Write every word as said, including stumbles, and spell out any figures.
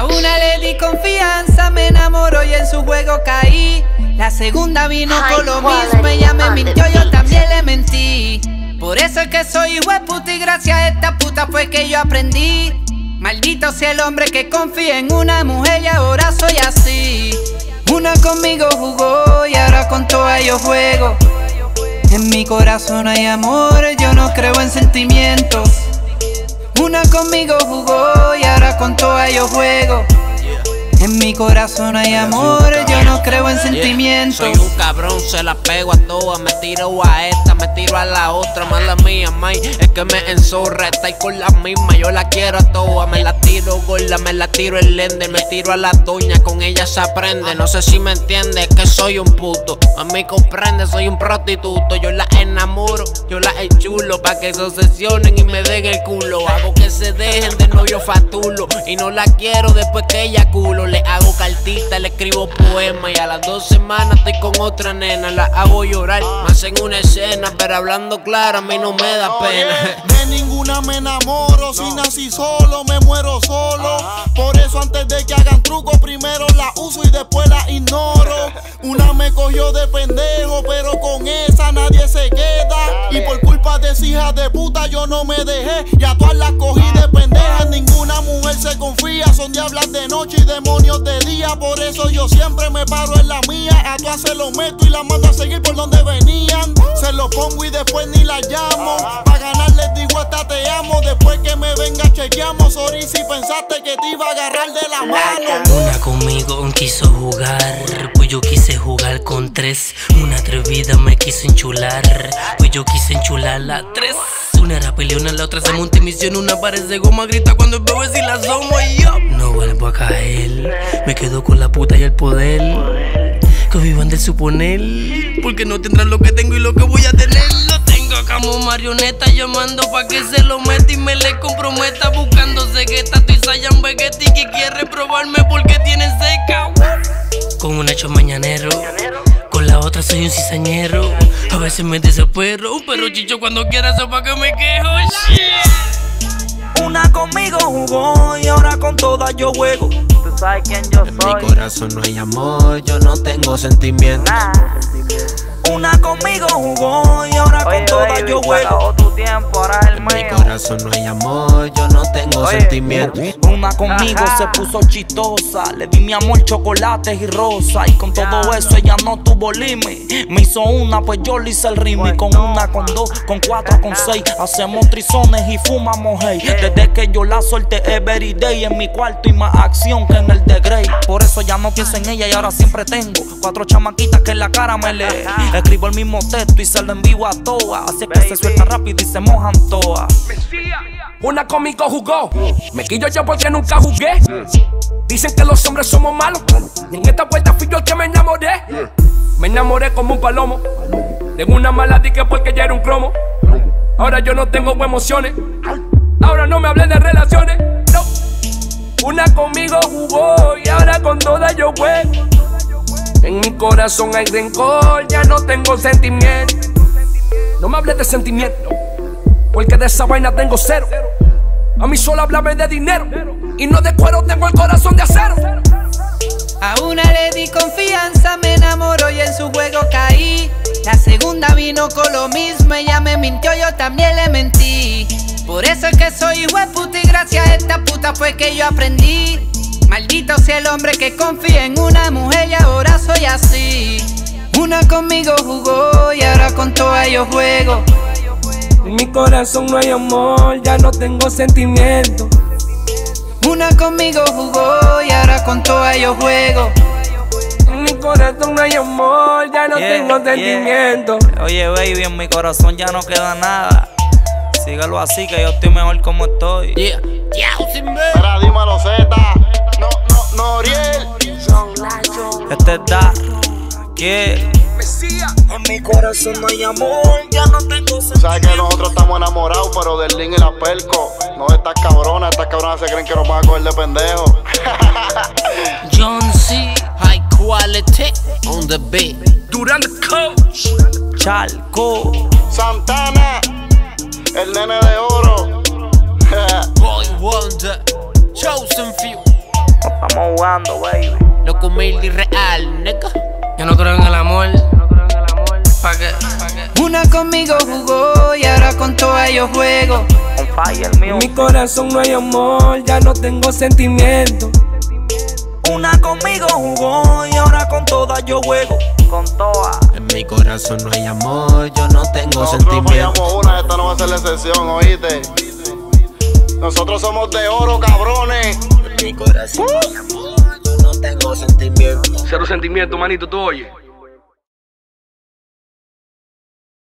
A una le di confianza, me enamoró y en su juego caí. La segunda vino con lo mismo, ella me mintió, yo también le mentí. Por eso es que soy hueputa y gracias a esta puta fue que yo aprendí. Maldito sea el hombre que confía en una mujer y ahora soy así. Una conmigo jugó y ahora con todas yo juego. En mi corazón hay amor, yo no creo en sentimientos. Una conmigo jugó y ahora con todas yo juego. En mi corazón hay amor, yo no creo en sentimientos. Soy un cabrón, se la pego a todas. Me tiro a esta, me tiro a la otra. Mala mía, may, es que me enzorra. Está ahí con la misma, yo la quiero a todas. Me la tiro gorda, me la tiro el lender. Me tiro a la doña, con ella se aprende. No sé si me entiendes, que soy un puto. A mí comprende, soy un prostituto. Yo la enamoro, yo la enchulo, pa' que se obsesionen y me den el culo. Hago que se dejen de novio fatulo. Y no la quiero después que ella culo. Le hago cartita, le escribo poema. Y a las dos semanas estoy con otra nena. La hago llorar, me hacen una escena. Pero hablando claro, a mí no me da pena. De ninguna me enamoro, si nací solo, me muero solo. Por eso antes de que hagan truco, primero la uso y después la ignoro. Una me cogió de pendejo, pero con esa nadie se queda. Y por culpa de esa hija de puta yo no me dejé. Y a todas las cogí de pendejas. Ninguna mujer se confía, son diablas de noche y demonios de día. Por eso yo siempre me paro en la mía. A todas se lo meto y la mando a seguir por donde venían. Se lo pongo y después ni la llamo. Pa' ganar les digo hasta te amo. Después que me venga chequeamos. Sorry si pensaste que te iba a agarrar de la mano. Una conmigo quiso jugar, pues yo quise jugar con tres. Una atrevida me quiso enchular, pues yo quise enchular las tres. Una era peleona, la otra se monta en misión. Una parece goma, grita cuando el bebé si la asomo. Y yo no vuelvo a caer, me quedo con la puta y el poder. Que vivan del suponer, porque no tendrán lo que tengo y lo que voy a tener. Lo tengo como marioneta, llamando pa' que se lo meta y me le comprometa. Buscando cegueta, estoy Saiyan Vegetti que quiere probarme porque tiene seca. Con un hecho mañanero, con la otra soy un cizañero. A veces me desespero, un perro chicho cuando quiera eso pa' que me quejo. Shit. Una conmigo jugó y ahora con todas yo juego. Tú sabes quién yo soy. En mi corazón no hay amor, yo no tengo sentimientos. Nah. Una conmigo jugó y ahora Oye, con todas baby, yo se juego. acabó tu tiempo, ahora es el En mi mío. corazón no hay amor, yo no tengo Oye. sentimientos. Una conmigo Ajá. se puso chistosa. Le di mi amor chocolates y rosa. Y con todo Ya, eso ella no tuvo límite. Me hizo una, pues yo le hice el ritmo. Pues Con no, una, con dos, con cuatro, con seis. Hacemos trizones y fumamos hey. Desde que yo la solté every day. En mi cuarto y más acción que en el de Grey. Por eso ya no pienso en ella y ahora siempre tengo cuatro chamaquitas que en la cara me lee. Escribo el mismo texto y se lo envío a todas. Así es que se suelta rápido y se mojan todas. Una conmigo jugó, me quillo yo porque nunca jugué. Dicen que los hombres somos malos, y en esta vuelta fui yo el que me enamoré. Me enamoré como un palomo, de una mala dique porque ya era un cromo. Ahora yo no tengo emociones, ahora no me hablé de relaciones, no. Una conmigo jugó y ahora con todas yo juego. En mi corazón hay rencor, ya no tengo sentimiento. No me hables de sentimiento, porque de esa vaina tengo cero. A mí solo háblame de dinero, y no de cuero, tengo el corazón de acero. A una le di confianza, me enamoró y en su juego caí. La segunda vino con lo mismo, ella me mintió, yo también le mentí. Por eso es que soy hueputa y gracias a esta puta fue que yo aprendí. Maldito sea el hombre que confía en una mujer y ahora soy así. Una conmigo jugó y ahora con todas yo juego. En mi corazón no hay amor, ya no tengo sentimiento. Una conmigo jugó y ahora con todas yo juego. En mi corazón no hay amor, ya no Yeah, tengo yeah. sentimiento. Oye baby, en mi corazón ya no queda nada. Sígalo así que yo estoy mejor como estoy. Yeah, yeah, sin ver. Mira, dímelo, Z. No, no, Noriel. Este es Da, que en mi corazón no hay amor, ya no tengo sentimiento. Sabes que nosotros estamos enamorados, pero del Lin y la Perco. No de estas cabronas, estas cabronas se creen que nos van a coger de pendejo. John C. High quality on the beat. Durán the coach. Chalco. Santana, el nene de oro. Boy Wonder, chosen few. Estamos jugando, baby. Loco humilde y real, nigga. Yo no creo en el amor. ¿Pa' qué? ¿Pa' qué? Una conmigo jugó y ahora con todas yo juego. On fire, mío. En mi corazón no hay amor, ya no tengo sentimiento. Una conmigo jugó y ahora con todas yo juego. Con todas. En mi corazón no hay amor, yo no tengo Nosotros sentimiento. fallamos una, esta no va a ser la excepción, oíste. Nosotros somos de oro, cabrones. En mi corazón no hay amor, yo no tengo sentimiento. Cero sentimiento, manito, tú oyes.